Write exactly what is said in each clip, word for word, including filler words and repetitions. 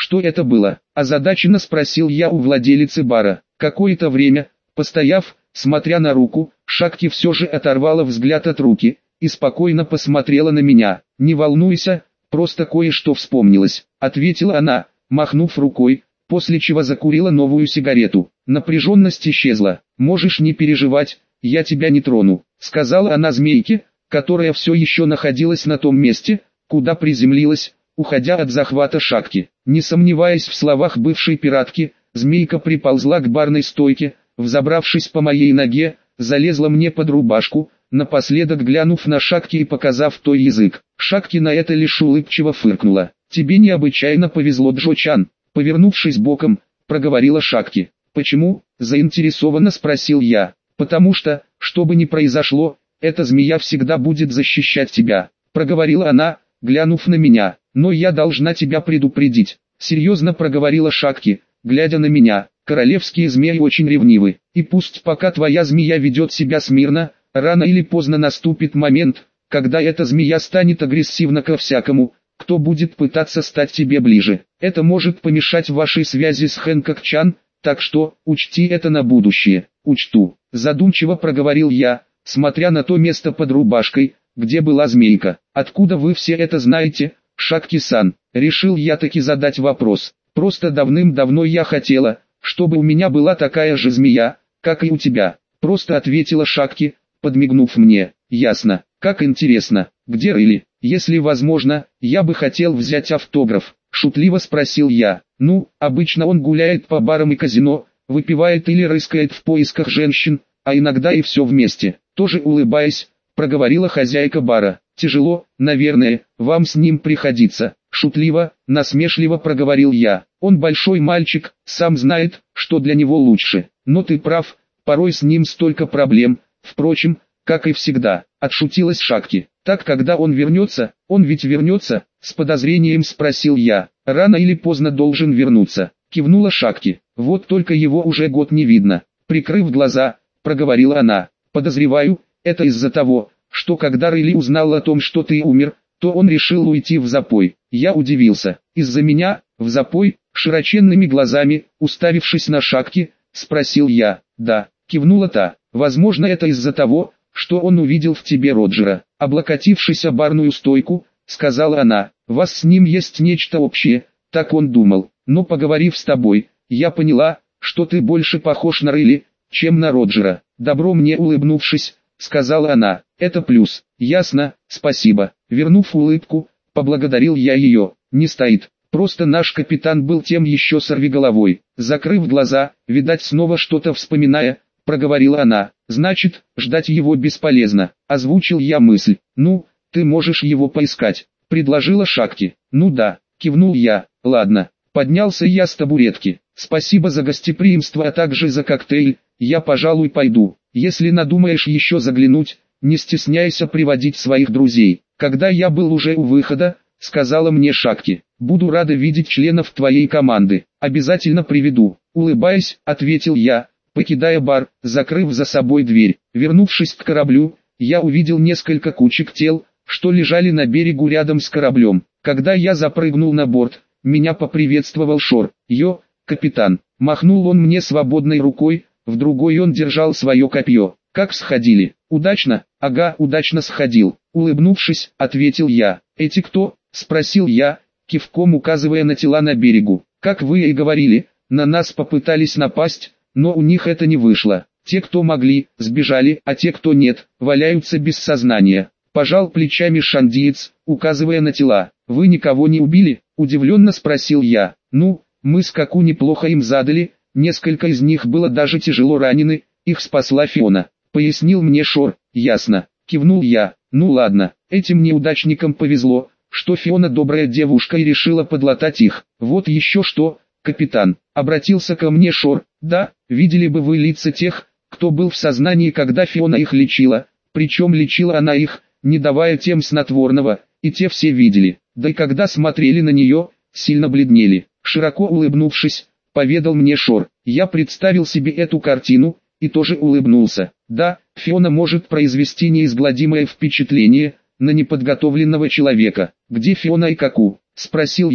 Что это было? Озадаченно спросил я у владелицы бара. Какое-то время, постояв, смотря на руку, Шакти все же оторвала взгляд от руки и спокойно посмотрела на меня. «Не волнуйся, просто кое-что вспомнилось», — ответила она, махнув рукой, после чего закурила новую сигарету. Напряженность исчезла. «Можешь не переживать, я тебя не трону», — сказала она змейке, которая все еще находилась на том месте, куда приземлилась, уходя от захвата Шакти. Не сомневаясь в словах бывшей пиратки, змейка приползла к барной стойке, взобравшись по моей ноге, залезла мне под рубашку, напоследок глянув на Шакти и показав той язык. Шакти на это лишь улыбчиво фыркнула. «Тебе необычайно повезло, Джо-чан», — повернувшись боком, проговорила Шакти. «Почему?» — заинтересованно спросил я. «Потому что, что бы ни произошло, эта змея всегда будет защищать тебя», — проговорила она, глянув на меня. «Но я должна тебя предупредить», — серьезно проговорила Шакти, глядя на меня. «Королевские змеи очень ревнивы, и пусть пока твоя змея ведет себя смирно, рано или поздно наступит момент, когда эта змея станет агрессивна ко всякому, кто будет пытаться стать тебе ближе. Это может помешать вашей связи с Хэнкок-чан, так что, учти это на будущее». «Учту», — задумчиво проговорил я, смотря на то место под рубашкой, где была змейка. «Откуда вы все это знаете, Шакти-сан?» Решил я таки задать вопрос. «Просто давным-давно я хотела, чтобы у меня была такая же змея, как и у тебя», — просто ответила Шакти, подмигнув мне. «Ясно, как интересно, где Рыли? Если возможно, я бы хотел взять автограф», — шутливо спросил я. «Ну, обычно он гуляет по барам и казино, выпивает или рыскает в поисках женщин, а иногда и все вместе», — тоже улыбаясь, проговорила хозяйка бара. «Тяжело, наверное, вам с ним приходится», — шутливо, насмешливо проговорил я. «Он большой мальчик, сам знает, что для него лучше. Но ты прав, порой с ним столько проблем, впрочем, как и всегда», — отшутилась Шакти. «Так когда он вернется, он ведь вернется?» — с подозрением спросил я. «Рано или поздно должен вернуться», — кивнула Шакти. «Вот только его уже год не видно», — прикрыв глаза, проговорила она. «Подозреваю, это из-за того, что когда Рыли узнал о том, что ты умер, то он решил уйти в запой». Я удивился. «Из-за меня, в запой?» Широченными глазами, уставившись на Шакти, спросил я. «Да», — кивнула та. «Возможно, это из-за того, что он увидел в тебе Роджера». Облокотившись о барную стойку, сказала она. «Вас с ним есть нечто общее», — так он думал. «Но поговорив с тобой, я поняла, что ты больше похож на Рыли, чем на Роджера». Добро мне улыбнувшись, сказала она. «Это плюс». «Ясно, спасибо». Вернув улыбку, поблагодарил я ее. «Не стоит. Просто наш капитан был тем еще сорвиголовой». Закрыв глаза, видать снова что-то вспоминая, проговорила она. «Значит, ждать его бесполезно», — озвучил я мысль. «Ну, ты можешь его поискать», — предложила Шакти. «Ну да», — кивнул я. «Ладно». Поднялся я с табуретки. «Спасибо за гостеприимство, а также за коктейль. Я, пожалуй, пойду. Если надумаешь еще заглянуть, не стесняйся приводить своих друзей». Когда я был уже у выхода, сказала мне Шакти. «Буду рада видеть членов твоей команды. Обязательно приведу». Улыбаясь, ответил я, покидая бар, закрыв за собой дверь. Вернувшись к кораблю, я увидел несколько кучек тел, что лежали на берегу рядом с кораблем. Когда я запрыгнул на борт, меня поприветствовал Шор. «Йо, капитан». Махнул он мне свободной рукой, в другой он держал свое копье. «Как сходили?» «Удачно?» «Ага, удачно сходил», — улыбнувшись, ответил я. «Эти кто?» — спросил я, кивком указывая на тела на берегу. «Как вы и говорили, на нас попытались напасть, но у них это не вышло. Те, кто могли, сбежали, а те, кто нет, валяются без сознания». Пожал плечами шандиец, указывая на тела. «Вы никого не убили?» — удивленно спросил я. «Ну, мы скаку неплохо им задали, несколько из них было даже тяжело ранены, их спасла Фиона», — пояснил мне Шор. «Ясно», — кивнул я. «Ну ладно, этим неудачникам повезло, что Фиона добрая девушка и решила подлатать их. Вот еще что, капитан», — обратился ко мне Шор. «Да, видели бы вы лица тех, кто был в сознании, когда Фиона их лечила, причем лечила она их, не давая тем снотворного, и те все видели, да и когда смотрели на нее, сильно бледнели». Широко улыбнувшись, поведал мне Шор. Я представил себе эту картину, и тоже улыбнулся. Да, Фиона может произвести неизгладимое впечатление на неподготовленного человека. «Где Фиона и Каку?» — спросил я.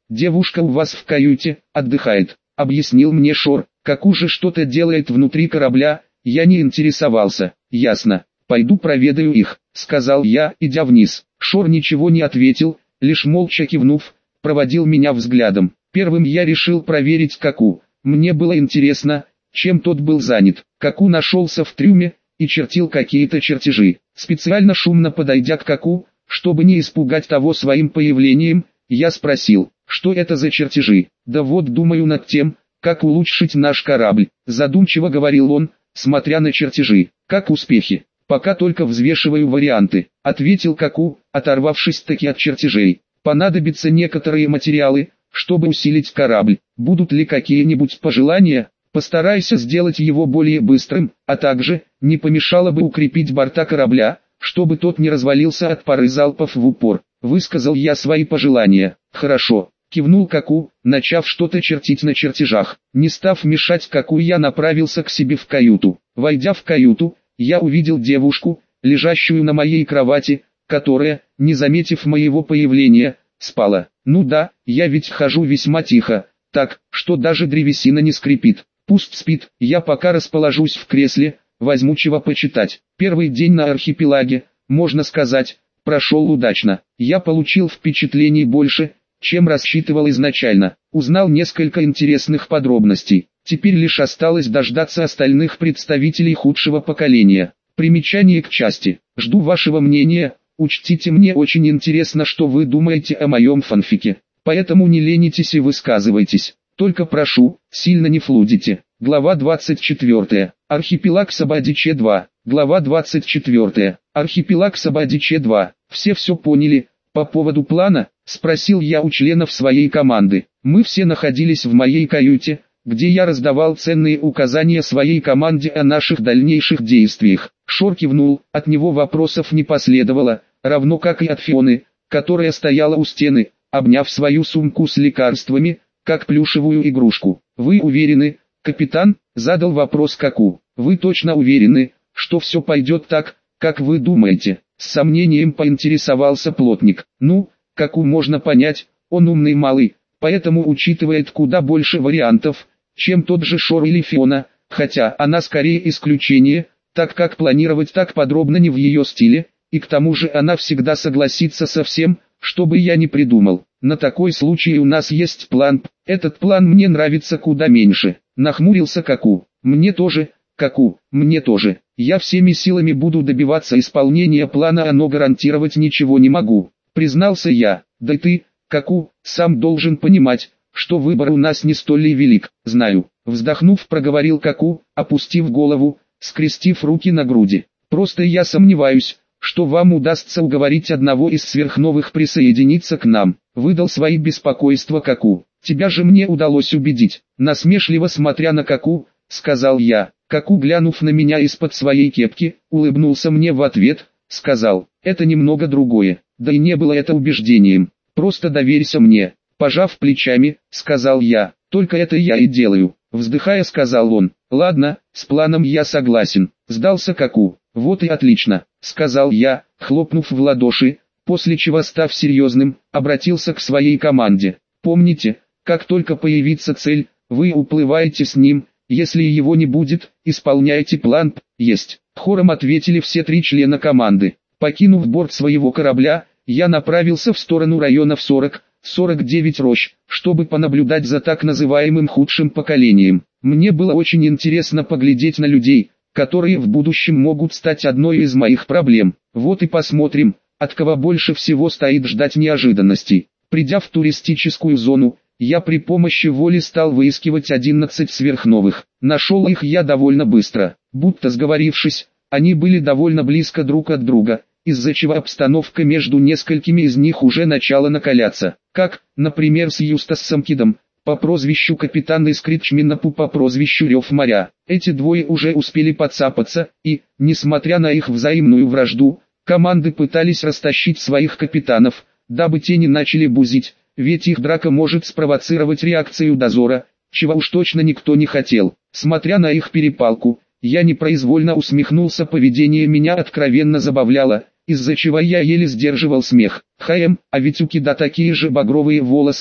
девушка у вас в каюте, отдыхает, объяснил мне Шор. Каку же что-то делает внутри корабля, я не интересовался. Ясно, пойду проведаю их, сказал я, идя вниз. Шор ничего не ответил, лишь молча кивнув, проводил меня взглядом. Первым я решил проверить Каку. Мне было интересно, чем тот был занят. Каку нашелся в трюме и чертил какие-то чертежи. Специально шумно подойдя к Каку, чтобы не испугать того своим появлением, я спросил, что это за чертежи. Да вот думаю над тем, как улучшить наш корабль, задумчиво говорил он, смотря на чертежи. Как успехи? Пока только взвешиваю варианты, ответил Каку, оторвавшись таки от чертежей. Понадобятся некоторые материалы, чтобы усилить корабль. Будут ли какие-нибудь пожелания? Постарайся сделать его более быстрым, а также, не помешало бы укрепить борта корабля, чтобы тот не развалился от пары залпов в упор. Высказал я свои пожелания. Хорошо, кивнул Каку, начав что-то чертить на чертежах. Не став мешать Каку, я направился к себе в каюту. Войдя в каюту, я увидел девушку, лежащую на моей кровати, которая, не заметив моего появления, спала. Ну да, я ведь хожу весьма тихо, так, что даже древесина не скрипит. Пусть спит, я пока расположусь в кресле, возьму чего почитать. Первый день на архипелаге, можно сказать, прошел удачно. Я получил впечатлений больше, чем рассчитывал изначально. Узнал несколько интересных подробностей. Теперь лишь осталось дождаться остальных представителей худшего поколения. Примечание к части. Жду вашего мнения. Учтите, мне очень интересно, что вы думаете о моем фанфике. Поэтому не ленитесь и высказывайтесь. Только прошу, сильно не флудите. Глава двадцать четвёртая. Архипелаг Сабадиче два. Глава двадцать четвёртая. Архипелаг Сабадиче два. Все все поняли? По поводу плана? Спросил я у членов своей команды. Мы все находились в моей каюте, где я раздавал ценные указания своей команде о наших дальнейших действиях. Шор кивнул, от него вопросов не последовало, равно как и от Фионы, которая стояла у стены, обняв свою сумку с лекарствами, как плюшевую игрушку. «Вы уверены, капитан?» – задал вопрос Каку. «Вы точно уверены, что все пойдет так, как вы думаете?» – с сомнением поинтересовался плотник. «Ну, Каку можно понять, он умный малый, поэтому учитывает куда больше вариантов, чем тот же Шор или Фиона, хотя она скорее исключение, так как планировать так подробно не в ее стиле, и к тому же она всегда согласится со всем, что бы я ни придумал. На такой случай у нас есть план, этот план мне нравится куда меньше», — нахмурился Каку. «Мне тоже, Каку, мне тоже. Я всеми силами буду добиваться исполнения плана, но гарантировать ничего не могу», — признался я. «Да ты, Каку, сам должен понимать, что выбор у нас не столь и велик». «Знаю», — вздохнув, проговорил Каку, опустив голову, скрестив руки на груди. «Просто я сомневаюсь, что вам удастся уговорить одного из сверхновых присоединиться к нам», — выдал свои беспокойства Каку. «Тебя же мне удалось убедить», — насмешливо смотря на Каку, сказал я. Каку, глянув на меня из-под своей кепки, улыбнулся мне в ответ, сказал: «Это немного другое, да и не было это убеждением, просто доверься мне». Пожав плечами, сказал я: «Только это я и делаю», — вздыхая сказал он. «Ладно, с планом я согласен», — сдался Каку. «Вот и отлично», — сказал я, хлопнув в ладоши, после чего, став серьезным, обратился к своей команде. «Помните, как только появится цель, вы уплываете с ним, если его не будет, исполняйте план». «Есть», — хором ответили все три члена команды. Покинув борт своего корабля, я направился в сторону районов сорок сорок девять рощ, чтобы понаблюдать за так называемым худшим поколением. Мне было очень интересно поглядеть на людей, которые в будущем могут стать одной из моих проблем. Вот и посмотрим, от кого больше всего стоит ждать неожиданностей. Придя в туристическую зону, я при помощи воли стал выискивать одиннадцать сверхновых. Нашел их я довольно быстро. Будто сговорившись, они были довольно близко друг от друга, из-за чего обстановка между несколькими из них уже начала накаляться. Как, например, с Юстасом Кидом, по прозвищу Капитан, и Скритчминапу по прозвищу Рев моря. Эти двое уже успели подцапаться, и, несмотря на их взаимную вражду, команды пытались растащить своих капитанов, дабы те не начали бузить, ведь их драка может спровоцировать реакцию дозора, чего уж точно никто не хотел. Смотря на их перепалку, я непроизвольно усмехнулся, поведение меня откровенно забавляло, из-за чего я еле сдерживал смех. Хм, а ведь у Кида такие же багровые волосы,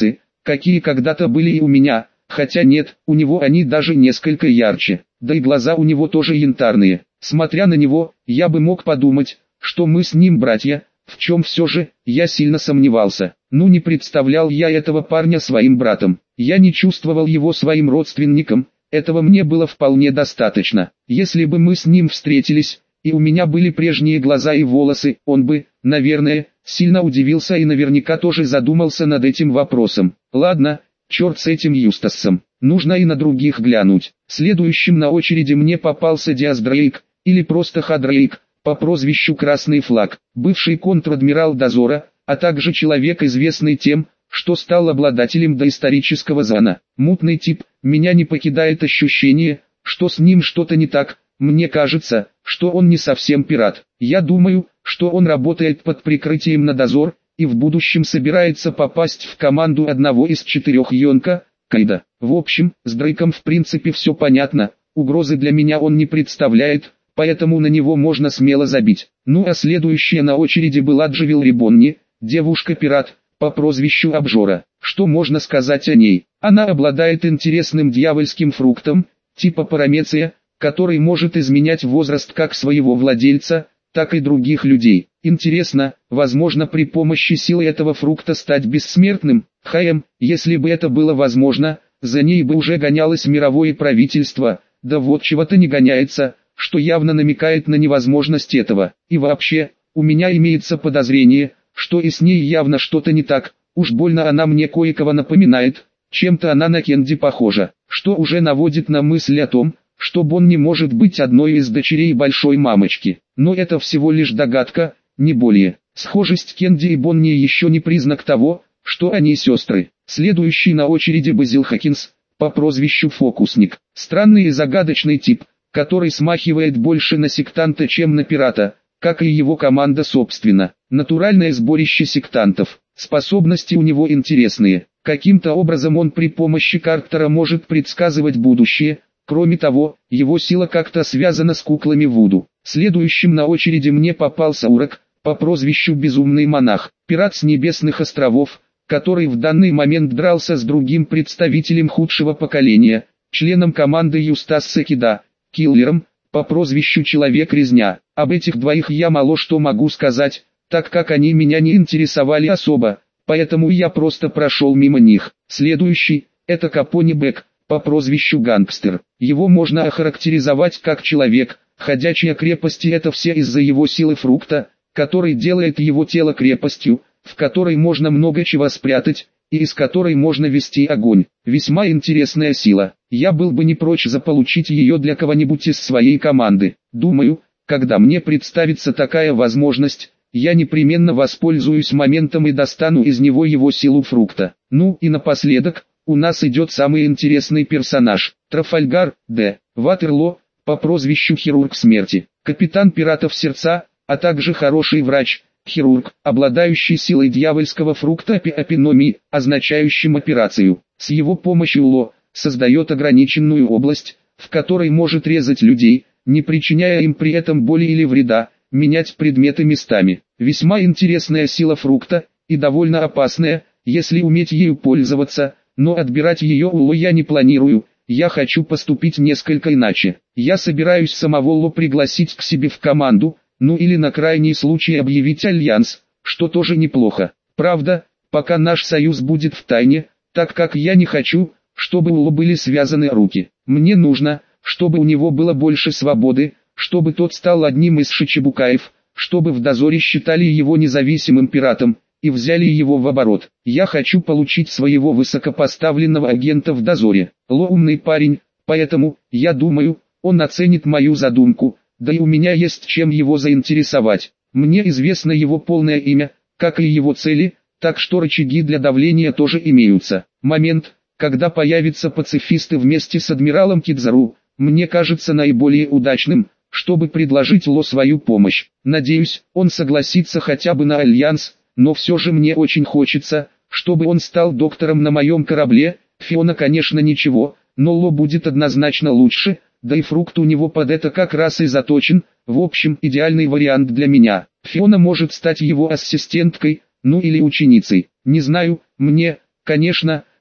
какие когда-то были и у меня, хотя нет, у него они даже несколько ярче, да и глаза у него тоже янтарные. Смотря на него, я бы мог подумать, что мы с ним братья, в чем все же, я сильно сомневался. Ну не представлял я этого парня своим братом, я не чувствовал его своим родственником, этого мне было вполне достаточно. Если бы мы с ним встретились, и у меня были прежние глаза и волосы, он бы, наверное, сильно удивился и наверняка тоже задумался над этим вопросом. Ладно, черт с этим Юстасом, нужно и на других глянуть. Следующим на очереди мне попался Диас Дрейк, или просто Ха Дрейк, по прозвищу Красный Флаг, бывший контр-адмирал дозора, а также человек, известный тем, что стал обладателем доисторического звана. Мутный тип, меня не покидает ощущение, что с ним что-то не так. Мне кажется, что он не совсем пират. Я думаю, что он работает под прикрытием на дозор, и в будущем собирается попасть в команду одного из четырех Йонка, Кайда. В общем, с Дрейком в принципе все понятно, угрозы для меня он не представляет, поэтому на него можно смело забить. Ну а следующая на очереди была Дживил Рибонни, девушка-пират, по прозвищу Обжора. Что можно сказать о ней? Она обладает интересным дьявольским фруктом, типа парамеция, который может изменять возраст как своего владельца, так и других людей. Интересно, возможно при помощи силы этого фрукта стать бессмертным? Хаем, если бы это было возможно, за ней бы уже гонялось мировое правительство, да вот чего-то не гоняется, что явно намекает на невозможность этого. И вообще, у меня имеется подозрение, что и с ней явно что-то не так, уж больно она мне кое-кого напоминает, чем-то она на Кенди похожа, что уже наводит на мысль о том, что Бонни может быть одной из дочерей большой мамочки. Но это всего лишь догадка, не более. Схожесть Кенди и Бонни еще не признак того, что они сестры. Следующий на очереди Базил Хакинс, по прозвищу Фокусник. Странный и загадочный тип, который смахивает больше на сектанта, чем на пирата, как и его команда собственно. Натуральное сборище сектантов. Способности у него интересные. Каким-то образом он при помощи Карктора может предсказывать будущее. Кроме того, его сила как-то связана с куклами Вуду. Следующим на очереди мне попался Урок, по прозвищу Безумный Монах, пират с Небесных островов, который в данный момент дрался с другим представителем худшего поколения, членом команды Юстаса Кида, киллером, по прозвищу Человек-резня. Об этих двоих я мало что могу сказать, так как они меня не интересовали особо, поэтому я просто прошел мимо них. Следующий, это Капони Бек, по прозвищу Гангстер. Его можно охарактеризовать как человек, ходячая крепость, и это все из-за его силы фрукта, который делает его тело крепостью, в которой можно много чего спрятать, и из которой можно вести огонь. Весьма интересная сила. Я был бы не прочь заполучить ее для кого-нибудь из своей команды. Думаю, когда мне представится такая возможность, я непременно воспользуюсь моментом и достану из него его силу фрукта. Ну и напоследок, у нас идет самый интересный персонаж, Трафальгар, Д. Ватерло, по прозвищу Хирург Смерти, капитан пиратов Сердца, а также хороший врач, хирург, обладающий силой дьявольского фрукта Апиономии, означающим операцию. С его помощью Ло создает ограниченную область, в которой может резать людей, не причиняя им при этом боли или вреда, менять предметы местами. Весьма интересная сила фрукта, и довольно опасная, если уметь ею пользоваться. Но отбирать ее у Ло я не планирую, я хочу поступить несколько иначе. Я собираюсь самого Ло пригласить к себе в команду, ну или на крайний случай объявить альянс, что тоже неплохо. Правда, пока наш союз будет в тайне, так как я не хочу, чтобы у Ло были связаны руки. Мне нужно, чтобы у него было больше свободы, чтобы тот стал одним из шичибукаев, чтобы в дозоре считали его независимым пиратом, и взяли его в оборот. Я хочу получить своего высокопоставленного агента в дозоре. Ло умный парень, поэтому, я думаю, он оценит мою задумку, да и у меня есть чем его заинтересовать. Мне известно его полное имя, как и его цели, так что рычаги для давления тоже имеются. Момент, когда появятся пацифисты вместе с адмиралом Кидзару, мне кажется наиболее удачным, чтобы предложить Ло свою помощь. Надеюсь, он согласится хотя бы на альянс. Но все же мне очень хочется, чтобы он стал доктором на моем корабле. Фиона, конечно, ничего, но Ло будет однозначно лучше, да и фрукт у него под это как раз и заточен. В общем, идеальный вариант для меня. Фиона может стать его ассистенткой, ну или ученицей. Не знаю, мне, конечно,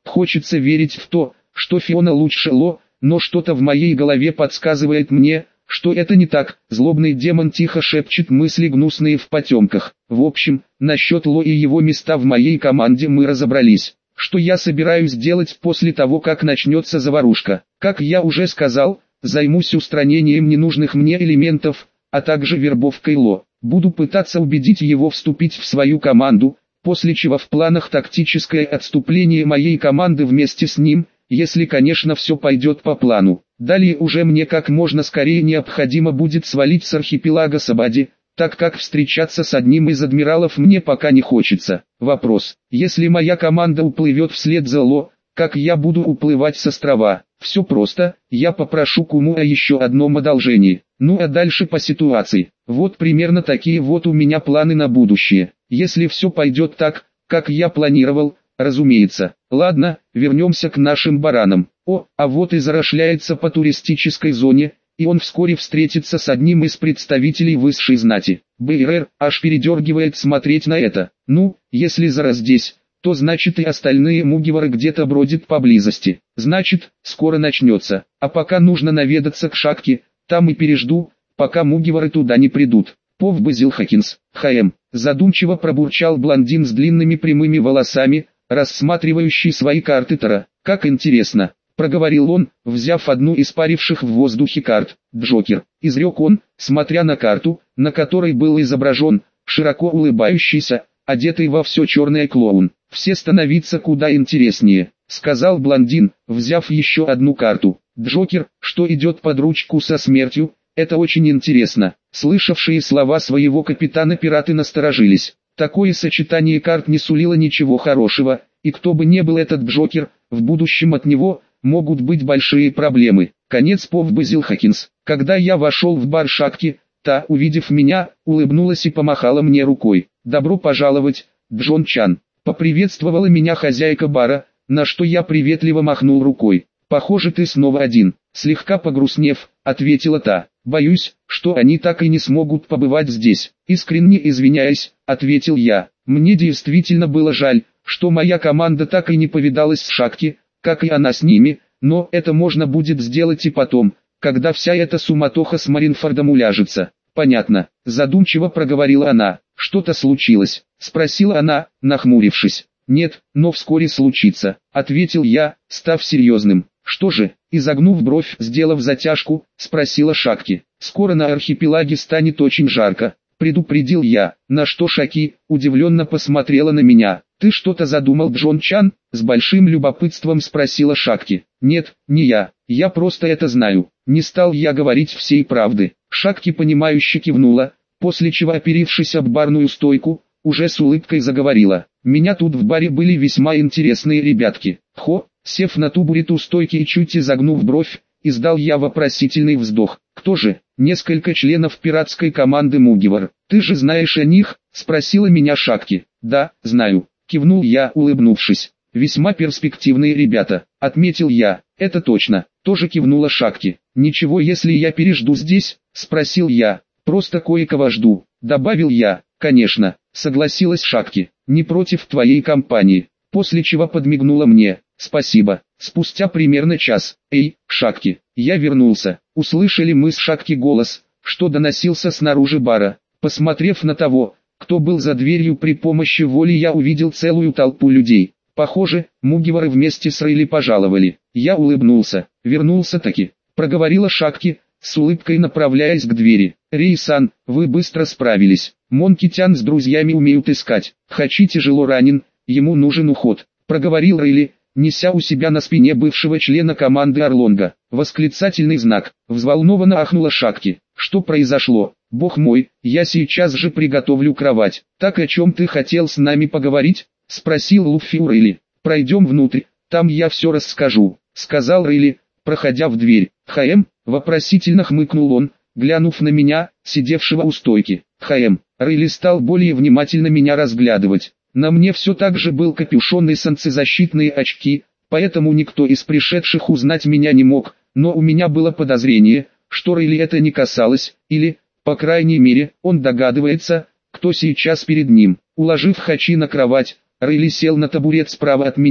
Хочется верить в то, что Фиона лучше Ло, но что-то в моей голове подсказывает мне, что это не так. Злобный демон тихо шепчет мысли гнусные в потемках. В общем, насчет Ло и его места в моей команде мы разобрались. Что я собираюсь делать после того, как начнется заварушка? Как я уже сказал, займусь устранением ненужных мне элементов, а также вербовкой Ло. Буду пытаться убедить его вступить в свою команду, после чего в планах тактическое отступление моей команды вместе с ним, если, конечно, все пойдет по плану. Далее уже мне как можно скорее необходимо будет свалить с архипелага Сабади, так как встречаться с одним из адмиралов мне пока не хочется. Вопрос: если моя команда уплывет вслед за Ло, как я буду уплывать с острова? Все просто, я попрошу Куму о еще одном одолжении. Ну а дальше по ситуации. Вот примерно такие вот у меня планы на будущее. Если все пойдет так, как я планировал, разумеется. Ладно, вернемся к нашим баранам. О, а вот и зарошляется по туристической зоне, и он вскоре встретится с одним из представителей высшей знати. Бейрер аж передергивает смотреть на это. Ну, если Зара здесь, то значит и остальные мугивары где-то бродят поблизости. Значит, скоро начнется. А пока нужно наведаться к Шакке, там и пережду, пока мугивары туда не придут. Пов Базилхакинс, ХМ, задумчиво пробурчал блондин с длинными прямыми волосами, рассматривающий свои карты Таро. Как интересно, проговорил он, взяв одну из паривших в воздухе карт. Джокер, изрек он, смотря на карту, на которой был изображен, широко улыбающийся, одетый во все черное клоун. Все становиться куда интереснее, сказал блондин, взяв еще одну карту. Джокер, что идет под ручку со смертью, это очень интересно. Слышавшие слова своего капитана пираты насторожились. Такое сочетание карт не сулило ничего хорошего, и кто бы ни был этот Джокер, в будущем от него могут быть большие проблемы. Конец. Пов Базилхакинс. Когда я вошел в бар Шакки, та, увидев меня, улыбнулась и помахала мне рукой. «Добро пожаловать, Джон Чан», — поприветствовала меня хозяйка бара, на что я приветливо махнул рукой. «Похоже, ты снова один», — слегка погрустнев, ответила та. «Боюсь, что они так и не смогут побывать здесь». «Искренне извиняюсь», — ответил я. «Мне действительно было жаль, что моя команда так и не повидалась с Шакки, как и она с ними, но это можно будет сделать и потом, когда вся эта суматоха с Маринфордом уляжется». «Понятно», — задумчиво проговорила она. «Что-то случилось?» — спросила она, нахмурившись. «Нет, но вскоре случится», — ответил я, став серьезным. «Что же?» — изогнув бровь, сделав затяжку, спросила Шакки. «Скоро на архипелаге станет очень жарко», — предупредил я, на что Шаки удивленно посмотрела на меня. «Ты что-то задумал, Джон Чан?» — с большим любопытством спросила Шакки. «Нет, не я, я просто это знаю». Не стал я говорить всей правды. Шакки понимающе кивнула, после чего, оперившись об барную стойку, уже с улыбкой заговорила. «Меня тут в баре были весьма интересные ребятки». Хо, сев на табурет у стойки и чуть изогнув бровь, издал я вопросительный вздох. «Кто же?» «Несколько членов пиратской команды Мугивар. Ты же знаешь о них?» — спросила меня Шакки. «Да, знаю», — кивнул я, улыбнувшись. «Весьма перспективные ребята», — отметил я. «Это точно», — тоже кивнула Шакки. «Ничего, если я пережду здесь?» — спросил я. «Просто кое-кого жду», — добавил я. «Конечно», — согласилась Шакки. «Не против твоей компании», после чего подмигнула мне. «Спасибо». Спустя примерно час. «Эй, Шакки, я вернулся». Услышали мы с Шакки голос, что доносился снаружи бара. Посмотрев на того, кто был за дверью, при помощи воли я увидел целую толпу людей. Похоже, мугивары вместе с Рейли пожаловали. Я улыбнулся. «Вернулся-таки», — проговорила Шакки, с улыбкой направляясь к двери. «Рей-сан, вы быстро справились. Монки-тян с друзьями умеют искать. Хачи тяжело ранен, ему нужен уход», — проговорил Рейли, неся у себя на спине бывшего члена команды Орлонга. Восклицательный знак. Взволнованно ахнула Шакки. «Что произошло? Бог мой, я сейчас же приготовлю кровать». «Так о чем ты хотел с нами поговорить?» — спросил Луффи у Рейли. «Пройдем внутрь, там я все расскажу», — сказал Рейли, проходя в дверь. «ХМ?» — вопросительно хмыкнул он, глянув на меня, сидевшего у стойки. «ХМ?» Рейли стал более внимательно меня разглядывать. На мне все так же был капюшон и солнцезащитные очки, поэтому никто из пришедших узнать меня не мог, но у меня было подозрение, что Рейли это не касалось, или, по крайней мере, он догадывается, кто сейчас перед ним. Уложив Хачи на кровать, Рейли сел на табурет справа от меня,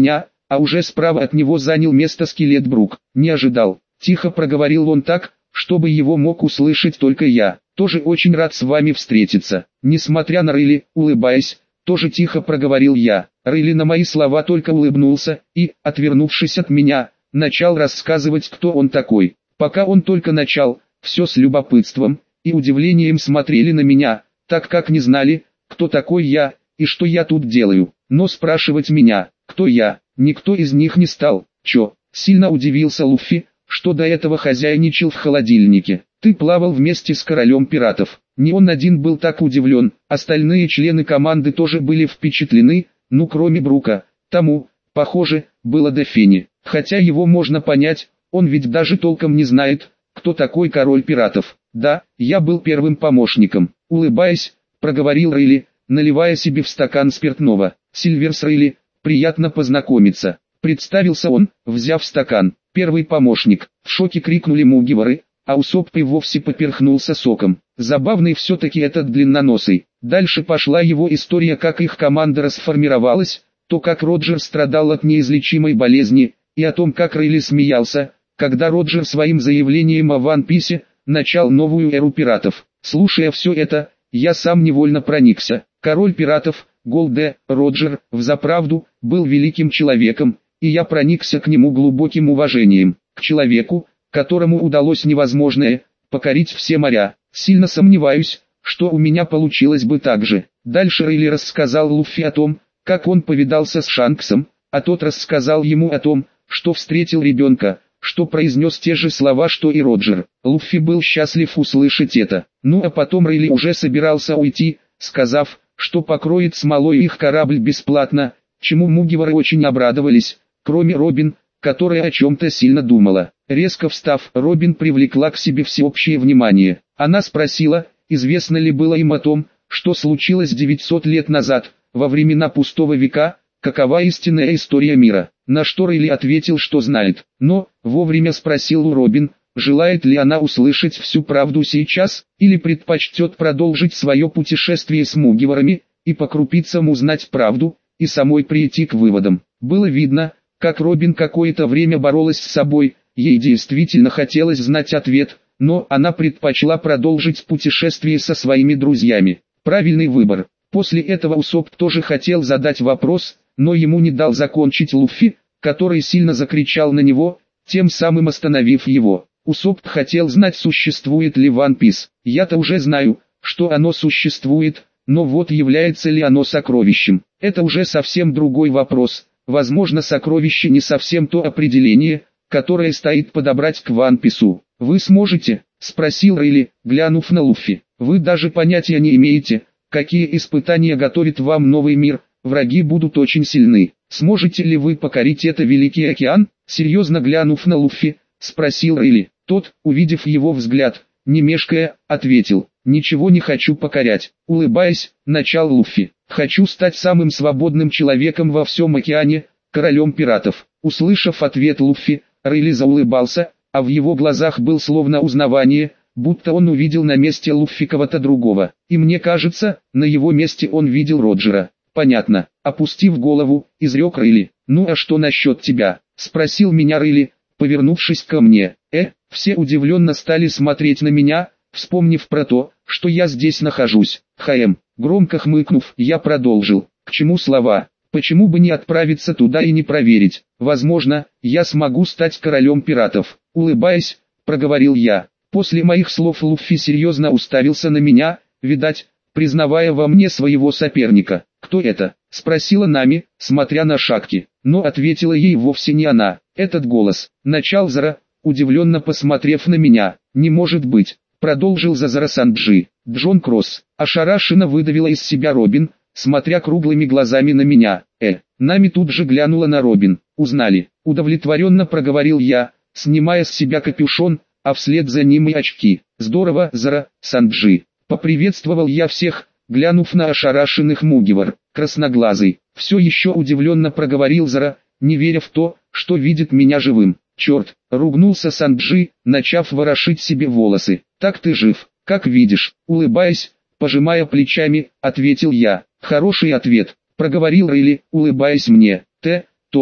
а уже справа от него занял место скелет Брук. Не ожидал. Тихо проговорил он так, чтобы его мог услышать только я. Тоже очень рад с вами встретиться. Несмотря на Рейли, улыбаясь, тоже тихо проговорил я. Рейли на мои слова только улыбнулся и, отвернувшись от меня, начал рассказывать, кто он такой. Пока он только начал, все с любопытством и удивлением смотрели на меня, так как не знали, кто такой я и что я тут делаю. Но спрашивать меня, кто я, никто из них не стал. Чё? Сильно удивился Луффи, что до этого хозяйничал в холодильнике. Ты плавал вместе с королем пиратов. Не он один был так удивлен, остальные члены команды тоже были впечатлены, ну кроме Брука. Тому, похоже, было до фени. Хотя его можно понять, он ведь даже толком не знает, кто такой король пиратов. Да, я был первым помощником. Улыбаясь, проговорил Рейли, наливая себе в стакан спиртного. Сильверс Рейли, приятно познакомиться. Представился он, взяв стакан. Первый помощник. В шоке крикнули мугивары, а Усоп и вовсе поперхнулся соком. Забавный все-таки этот длинноносый. Дальше пошла его история, как их команда расформировалась, то как Роджер страдал от неизлечимой болезни, и о том, как Рейли смеялся, когда Роджер своим заявлением о Ван Писе начал новую эру пиратов. Слушая все это, я сам невольно проникся. Король пиратов, Голде, Роджер, взаправду, был великим человеком, и я проникся к нему глубоким уважением, к человеку, которому удалось невозможное, покорить все моря. Сильно сомневаюсь, что у меня получилось бы так же. Дальше Рейли рассказал Луффи о том, как он повидался с Шанксом, а тот рассказал ему о том, что встретил ребенка, что произнес те же слова, что и Роджер. Луффи был счастлив услышать это. Ну а потом Рейли уже собирался уйти, сказав, что покроет смолой их корабль бесплатно, чему мугивары очень обрадовались, кроме Робин, которая о чем-то сильно думала. Резко встав, Робин привлекла к себе всеобщее внимание. Она спросила, известно ли было им о том, что случилось девятьсот лет назад, во времена пустого века, какова истинная история мира. На что Рейли ответил, что знает, но, вовремя спросил у Робин, желает ли она услышать всю правду сейчас, или предпочтет продолжить свое путешествие с мугиварами, и по крупицам узнать правду, и самой прийти к выводам. Было видно, как Робин какое-то время боролась с собой, ей действительно хотелось знать ответ, но она предпочла продолжить путешествие со своими друзьями. Правильный выбор. После этого Усоп тоже хотел задать вопрос, но ему не дал закончить Луффи, который сильно закричал на него, тем самым остановив его. Усоп хотел знать, существует ли One Piece. Я-то уже знаю, что оно существует, но вот является ли оно сокровищем, это уже совсем другой вопрос. Возможно, сокровище не совсем то определение, которое стоит подобрать к One Piece. Вы сможете? Спросил Рейли, глянув на Луффи. Вы даже понятия не имеете, какие испытания готовит вам новый мир. Враги будут очень сильны. Сможете ли вы покорить это Великий океан? Серьезно глянув на Луффи, спросил Рейли. Тот, увидев его взгляд, не мешкая, ответил: «Ничего не хочу покорять». Улыбаясь, начал Луффи: «Хочу стать самым свободным человеком во всем океане, королем пиратов». Услышав ответ Луффи, Рейли заулыбался, а в его глазах был словно узнавание, будто он увидел на месте Луффи кого-то другого. И мне кажется, на его месте он видел Роджера. «Понятно», — опустив голову, изрек Рейли. «Ну а что насчет тебя?» — спросил меня Рейли, повернувшись ко мне. Э, все удивленно стали смотреть на меня, вспомнив про то, что я здесь нахожусь. Хм, громко хмыкнув, я продолжил. К чему слова? Почему бы не отправиться туда и не проверить? Возможно, я смогу стать королем пиратов. Улыбаясь, проговорил я. После моих слов Луффи серьезно уставился на меня, видать, признавая во мне своего соперника. «Кто это?» — спросила Нами, смотря на Шакти. Но ответила ей вовсе не она. Этот голос. Начал Зара, удивленно посмотрев на меня. «Не может быть», — продолжил Зазара Санджи. «Джон Кросс». Ошарашенно выдавила из себя Робин, смотря круглыми глазами на меня. «Э». Нами тут же глянула на Робин. «Узнали». Удовлетворенно проговорил я, снимая с себя капюшон, а вслед за ним и очки. «Здорово, Зара, Санджи». Поприветствовал я всех, глянув на ошарашенных мугивар. Красноглазый, все еще удивленно проговорил Зара, не веря в то, что видит меня живым. «Черт!» — ругнулся Санджи, начав ворошить себе волосы. «Так ты жив, как видишь», — улыбаясь, пожимая плечами, ответил я. «Хороший ответ», — проговорил Рейли, улыбаясь мне. «Т, то,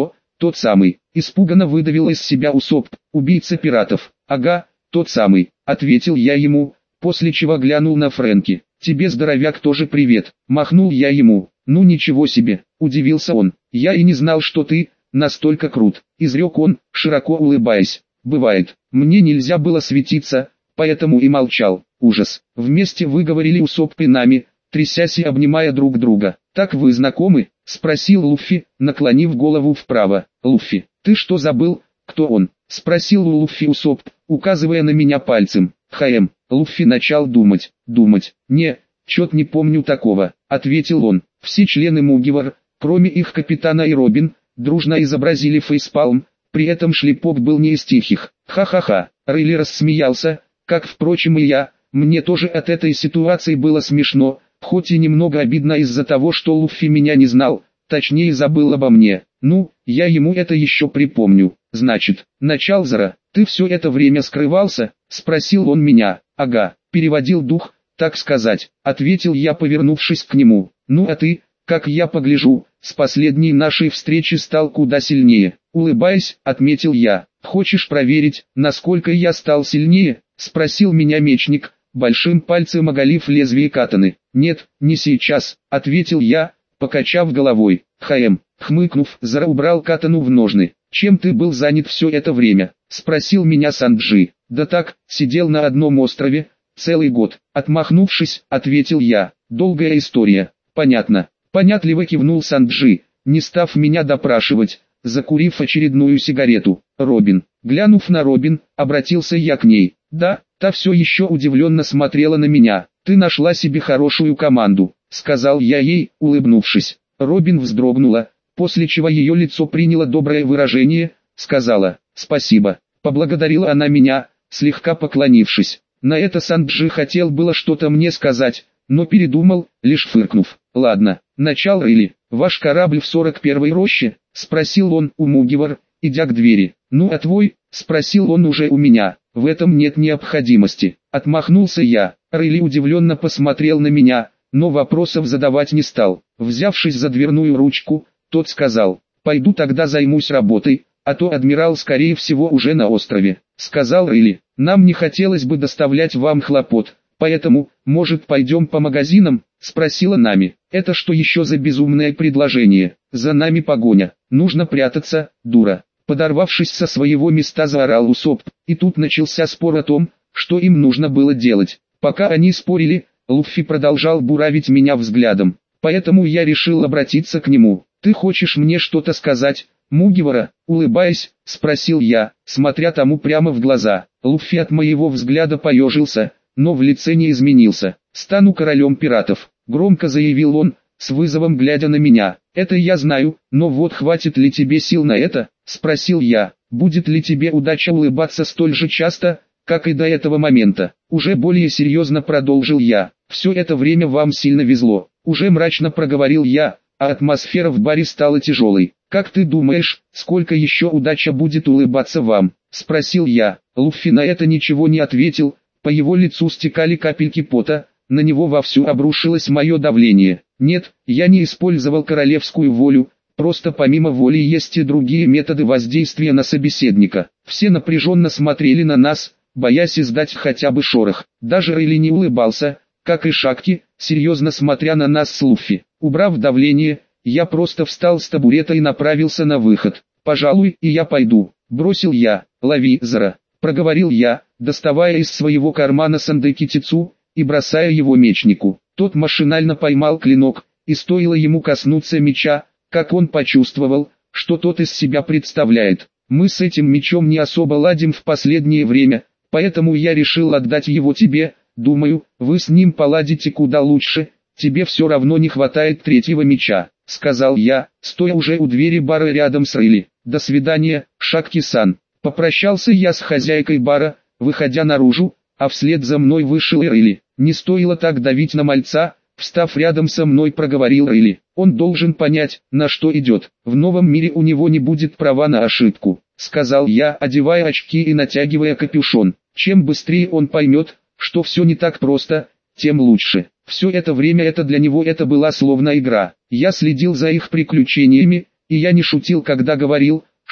тот самый. Испуганно выдавил из себя Усоп, убийца пиратов. Ага, тот самый, ответил я ему, после чего глянул на Фрэнки. Тебе, здоровяк, тоже привет. Махнул я ему. Ну ничего себе, удивился он. Я и не знал, что ты настолько крут, изрек он, широко улыбаясь. Бывает, мне нельзя было светиться, поэтому и молчал. Ужас. Вместе выговорили Усоп и нами, трясясь и обнимая друг друга. Так вы знакомы? Спросил Луффи, наклонив голову вправо. Луффи, ты что забыл, кто он? Спросил у Луффи Усоп, указывая на меня пальцем. Хм, Луффи начал думать, думать. Не, чё-то не помню такого, ответил он. Все члены Мугивар, кроме их капитана и Робин, дружно изобразили фейспалм, при этом шлепок был не из тихих. Ха-ха-ха, Рейли рассмеялся, как впрочем и я. Мне тоже от этой ситуации было смешно, хоть и немного обидно из-за того, что Луффи меня не знал, точнее забыл обо мне. Ну, я ему это еще припомню. Значит, Началзара, ты все это время скрывался? Спросил он меня. Ага, переводил дух, так сказать, ответил я, повернувшись к нему. Ну а ты, как я погляжу, с последней нашей встречи стал куда сильнее. Улыбаясь, отметил я. Хочешь проверить, насколько я стал сильнее? Спросил меня мечник, большим пальцем оголив лезвие катаны. Нет, не сейчас, ответил я, покачав головой. Хм, хмыкнув, Зара убрал катану в ножны. Чем ты был занят все это время? Спросил меня Санджи. Да так, сидел на одном острове, целый год. Отмахнувшись, ответил я. Долгая история. Понятно. Понятливо кивнул Санджи, не став меня допрашивать, закурив очередную сигарету. Робин. Глянув на Робин, обратился я к ней. Да, та все еще удивленно смотрела на меня. Ты нашла себе хорошую команду, сказал я ей, улыбнувшись. Робин вздрогнула, после чего ее лицо приняло доброе выражение, сказала «спасибо». Поблагодарила она меня, слегка поклонившись. На это Санджи хотел было что-то мне сказать, но передумал, лишь фыркнув. «Ладно, начал или, ваш корабль в сорок первой роще?» — спросил он у Мугивар, идя к двери. «Ну а твой?» — спросил он уже у меня. «В этом нет необходимости», — отмахнулся я. Рейли удивленно посмотрел на меня, но вопросов задавать не стал. Взявшись за дверную ручку, тот сказал: «Пойду тогда займусь работой, а то адмирал скорее всего уже на острове», — сказал Рейли. «Нам не хотелось бы доставлять вам хлопот, поэтому, может, пойдем по магазинам?» — спросила Нами. «Это что еще за безумное предложение? За нами погоня, нужно прятаться, дура». Подорвавшись со своего места, заорал Усоп, и тут начался спор о том, что им нужно было делать. Пока они спорили, Луффи продолжал буравить меня взглядом, поэтому я решил обратиться к нему. «Ты хочешь мне что-то сказать, Мугивара?» — улыбаясь, спросил я, смотря тому прямо в глаза. Луффи от моего взгляда поежился, но в лице не изменился. «Стану королем пиратов», — громко заявил он, с вызовом глядя на меня. «Это я знаю, но вот хватит ли тебе сил на это?» — спросил я. «Будет ли тебе удача улыбаться столь же часто, как и до этого момента?» Уже более серьезно продолжил я. «Все это время вам сильно везло», — уже мрачно проговорил я, а атмосфера в баре стала тяжелой. «Как ты думаешь, сколько еще удача будет улыбаться вам?» — спросил я. Луффи на это ничего не ответил, по его лицу стекали капельки пота, на него вовсю обрушилось мое давление. «Нет, я не использовал королевскую волю, просто помимо воли есть и другие методы воздействия на собеседника». Все напряженно смотрели на нас, боясь издать хотя бы шорох. Даже Рейли не улыбался, как и Шакти, серьезно смотря на нас с Луффи. Убрав давление, я просто встал с табурета и направился на выход. «Пожалуй, и я пойду», — бросил я. «Лови, Зара», — проговорил я, доставая из своего кармана сандекитицу и бросая его мечнику. Тот машинально поймал клинок, и стоило ему коснуться меча, как он почувствовал, что тот из себя представляет. «Мы с этим мечом не особо ладим в последнее время, поэтому я решил отдать его тебе. Думаю, вы с ним поладите куда лучше, тебе все равно не хватает третьего меча», — сказал я, стоя уже у двери бара рядом с Рейли. «До свидания, Шакти-сан». Попрощался я с хозяйкой бара, выходя наружу, а вслед за мной вышел и Рейли. «Не стоило так давить на мальца», — встав рядом со мной проговорил Рейли. «Он должен понять, на что идет. В новом мире у него не будет права на ошибку», — сказал я, одевая очки и натягивая капюшон. «Чем быстрее он поймет, что все не так просто, тем лучше». Все это время это для него это была словно игра. Я следил за их приключениями, и я не шутил, когда говорил,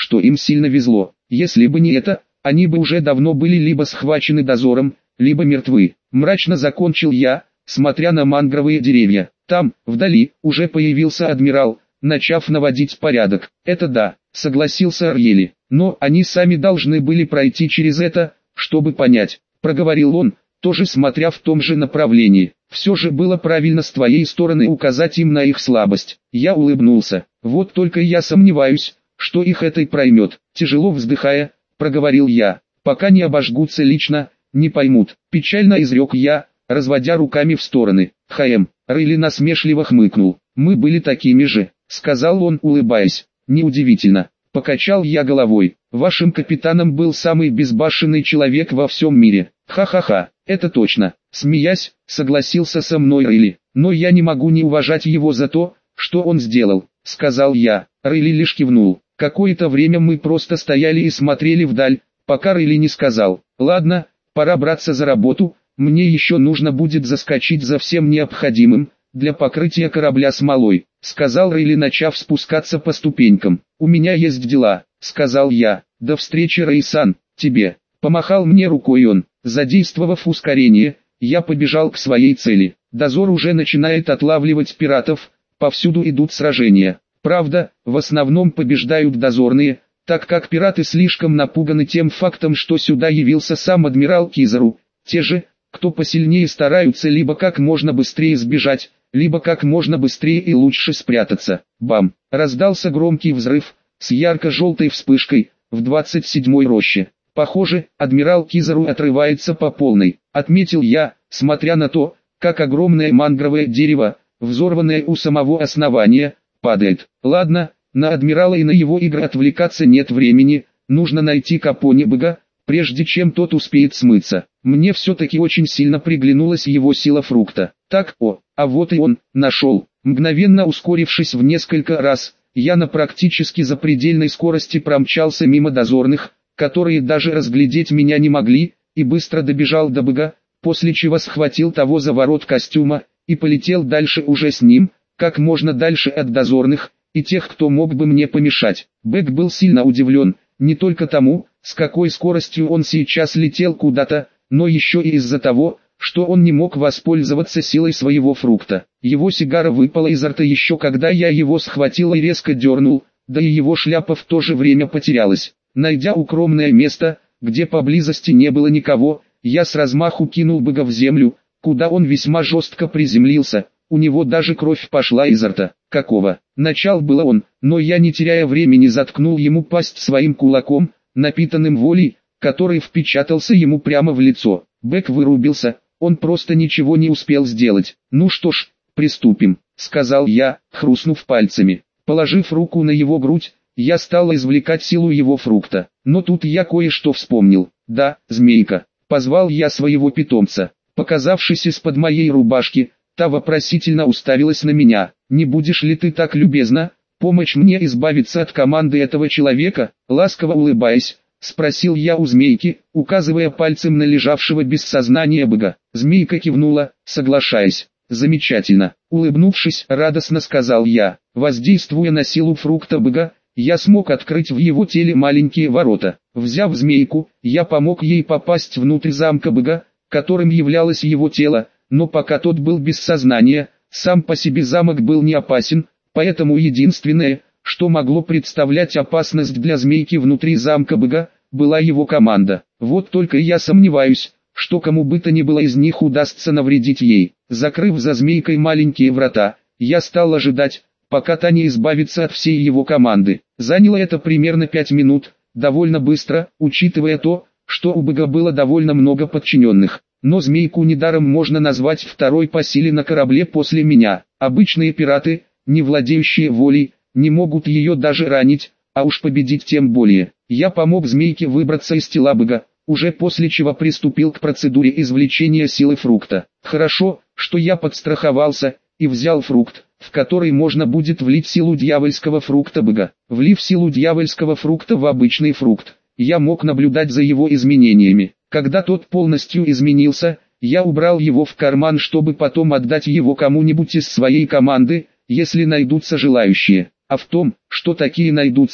что им сильно везло. Если бы не это, они бы уже давно были либо схвачены дозором, либо мертвы. Мрачно закончил я, смотря на мангровые деревья. Там, вдали, уже появился адмирал, начав наводить порядок. Это да, согласился Арьели. Но они сами должны были пройти через это, чтобы понять. Проговорил он, тоже смотря в том же направлении. Все же было правильно с твоей стороны указать им на их слабость. Я улыбнулся. Вот только я сомневаюсь, что их это и проймет. Тяжело вздыхая, проговорил я. Пока не обожгутся лично, не поймут. Печально изрек я, разводя руками в стороны. Хаем, Рейли насмешливо хмыкнул. Мы были такими же, сказал он, улыбаясь. Неудивительно. Покачал я головой. Вашим капитаном был самый безбашенный человек во всем мире. Ха-ха-ха, это точно. Смеясь, согласился со мной Рейли. Но я не могу не уважать его за то, что он сделал, сказал я. Рейли лишь кивнул. Какое-то время мы просто стояли и смотрели вдаль, пока Рейли не сказал. Ладно, пора браться за работу, мне еще нужно будет заскочить за всем необходимым, для покрытия корабля смолой, сказал Рейли, начав спускаться по ступенькам. У меня есть дела, сказал я. До встречи, Рейсан, тебе. Помахал мне рукой он. Задействовав ускорение, я побежал к своей цели. Дозор уже начинает отлавливать пиратов, повсюду идут сражения. Правда, в основном побеждают дозорные, так как пираты слишком напуганы тем фактом, что сюда явился сам адмирал Кизару. Те же, кто посильнее, стараются либо как можно быстрее сбежать, либо как можно быстрее и лучше спрятаться. Бам! Раздался громкий взрыв, с ярко-желтой вспышкой, в двадцать седьмой роще. Похоже, адмирал Кизару отрывается по полной, отметил я, смотря на то, как огромное мангровое дерево, взорванное у самого основания, падает. Ладно, на адмирала и на его игры отвлекаться нет времени, нужно найти Капонебага, прежде чем тот успеет смыться. Мне все-таки очень сильно приглянулась его сила фрукта. Так, о, а вот и он, нашел. Мгновенно ускорившись в несколько раз, я на практически запредельной скорости промчался мимо дозорных, которые даже разглядеть меня не могли, и быстро добежал до быга, после чего схватил того за ворот костюма, и полетел дальше уже с ним, как можно дальше от дозорных, и тех, кто мог бы мне помешать. Бэк был сильно удивлен, не только тому, с какой скоростью он сейчас летел куда-то, но еще и из-за того, что он не мог воспользоваться силой своего фрукта. Его сигара выпала изо рта еще когда я его схватил и резко дернул, да и его шляпа в то же время потерялась. Найдя укромное место, где поблизости не было никого, я с размаху кинул быка в землю, куда он весьма жестко приземлился, у него даже кровь пошла изо рта. Какого? Начал было он, но я, не теряя времени, заткнул ему пасть своим кулаком, напитанным волей, который впечатался ему прямо в лицо. Бэк вырубился, он просто ничего не успел сделать. Ну что ж, приступим, сказал я, хрустнув пальцами. Положив руку на его грудь, я стал извлекать силу его фрукта. Но тут я кое-что вспомнил. Да, змейка. Позвал я своего питомца. Показавшись из-под моей рубашки, та вопросительно уставилась на меня. Не будешь ли ты так любезна помочь мне избавиться от команды этого человека? Ласково улыбаясь, спросил я у змейки, указывая пальцем на лежавшего без сознания быка. Змейка кивнула, соглашаясь. Замечательно. Улыбнувшись, радостно сказал я. Воздействуя на силу фрукта быка, я смог открыть в его теле маленькие ворота. Взяв змейку, я помог ей попасть внутрь замка быка, которым являлось его тело, но пока тот был без сознания, сам по себе замок был не опасен, поэтому единственное, что могло представлять опасность для змейки внутри замка быка, была его команда. Вот только я сомневаюсь, что кому бы то ни было из них удастся навредить ей. Закрыв за змейкой маленькие врата, я стал ожидать, пока та не избавится от всей его команды. Заняло это примерно пять минут, довольно быстро, учитывая то, что у быка было довольно много подчиненных. Но змейку недаром можно назвать второй по силе на корабле после меня. Обычные пираты, не владеющие волей, не могут ее даже ранить, а уж победить тем более. Я помог змейке выбраться из тела быка, уже после чего приступил к процедуре извлечения силы фрукта. Хорошо, что я подстраховался и взял фрукт, в который можно будет влить силу дьявольского фрукта быка. Влив силу дьявольского фрукта в обычный фрукт, я мог наблюдать за его изменениями. Когда тот полностью изменился, я убрал его в карман, чтобы потом отдать его кому-нибудь из своей команды, если найдутся желающие. А в том, что такие найдутся,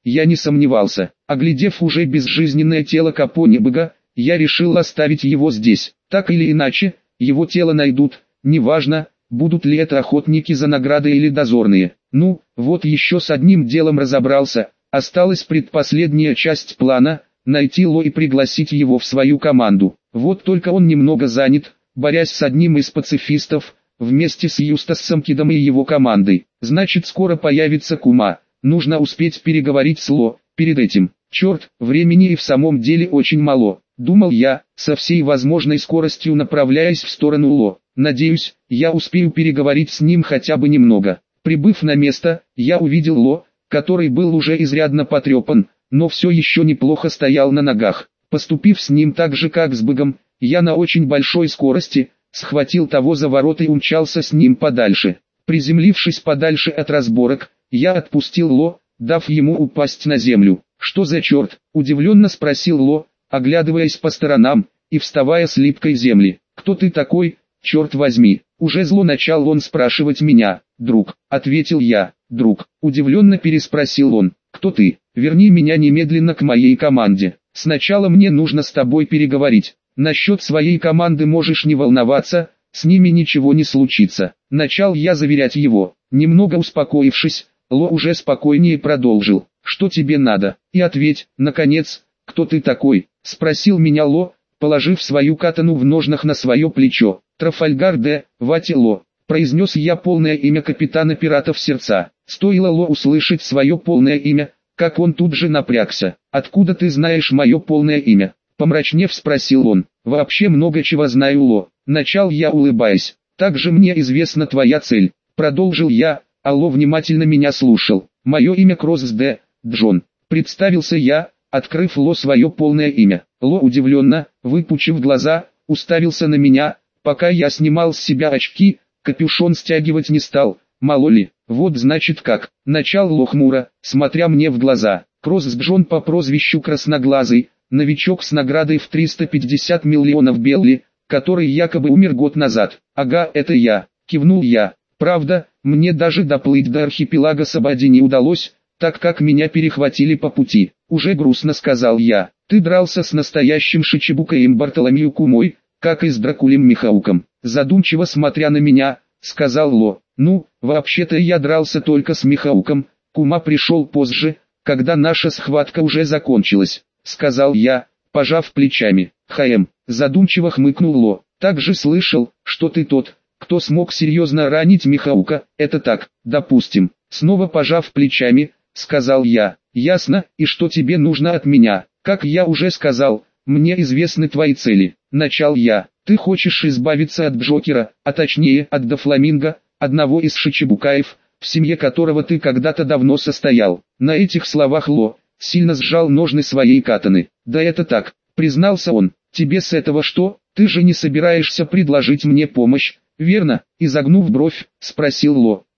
я не сомневался. Оглядев уже безжизненное тело Капонебага, я решил оставить его здесь. Так или иначе, его тело найдут, неважно, будут ли это охотники за наградой или дозорные. Ну, вот еще с одним делом разобрался, осталась предпоследняя часть плана – найти Ло и пригласить его в свою команду. Вот только он немного занят, борясь с одним из пацифистов, вместе с Юстасом Кидом и его командой. Значит, скоро появится Кума, нужно успеть переговорить с Ло, перед этим. Черт, времени и в самом деле очень мало, думал я, со всей возможной скоростью направляясь в сторону Ло. Надеюсь, я успею переговорить с ним хотя бы немного. Прибыв на место, я увидел Ло, который был уже изрядно потрепан, но все еще неплохо стоял на ногах. Поступив с ним так же как с Быгом, я на очень большой скорости схватил того за ворот и умчался с ним подальше. Приземлившись подальше от разборок, я отпустил Ло, дав ему упасть на землю. «Что за черт?» – удивленно спросил Ло, оглядываясь по сторонам и вставая с липкой земли. «Кто ты такой, черт возьми?» Уже зло начал он спрашивать меня. «Друг», – ответил я. «Друг», – удивленно переспросил он. «Кто ты? Верни меня немедленно к моей команде. Сначала мне нужно с тобой переговорить. Насчет своей команды можешь не волноваться, с ними ничего не случится». Начал я заверять его. Немного успокоившись, Ло уже спокойнее продолжил. «Что тебе надо? И ответь, наконец, кто ты такой?» – спросил меня Ло, положив свою катану в ножнах на свое плечо. «Трафальгар де Ватило», – произнес я полное имя капитана пиратов Сердца. Стоило Ло услышать свое полное имя, как он тут же напрягся. «Откуда ты знаешь мое полное имя?» – помрачнев спросил он. «Вообще много чего знаю, Ло», – начал я, улыбаясь. «Также мне известна твоя цель», – продолжил я, а Ло внимательно меня слушал. «Мое имя Кросс Д. Джон», – представился я, открыв Ло свое полное имя. Ло удивленно, выпучив глаза, уставился на меня, пока я снимал с себя очки, капюшон стягивать не стал. «Мало ли, вот значит как», – начал Ло хмуро, смотря мне в глаза. «Кросс Джон по прозвищу Красноглазый, новичок с наградой в триста пятьдесят миллионов Белли, который якобы умер год назад». «Ага, это я», – кивнул я. «Правда, мне даже доплыть до архипелага Сабади не удалось, так как меня перехватили по пути». «Уже грустно», — сказал я. «Ты дрался с настоящим Шичибукаем Бартоломью Кумой, как и с Дракулем Михауком». Задумчиво смотря на меня, сказал Ло. «Ну, вообще-то я дрался только с Михауком, Кума пришел позже, когда наша схватка уже закончилась», — сказал я, пожав плечами. «Хаэм», — задумчиво хмыкнул Ло. «Также слышал, что ты тот, кто смог серьезно ранить Михаука». «Это так, допустим». Снова пожав плечами, сказал я. «Ясно, и что тебе нужно от меня?» «Как я уже сказал, мне известны твои цели», — начал я. «Ты хочешь избавиться от Джокера, а точнее от Дофламинго, одного из Шичибукаев, в семье которого ты когда-то давно состоял». На этих словах Ло сильно сжал ножны своей катаны. «Да это так», — признался он. «Тебе с этого что? Ты же не собираешься предложить мне помощь, верно?» Изогнув бровь, спросил Ло.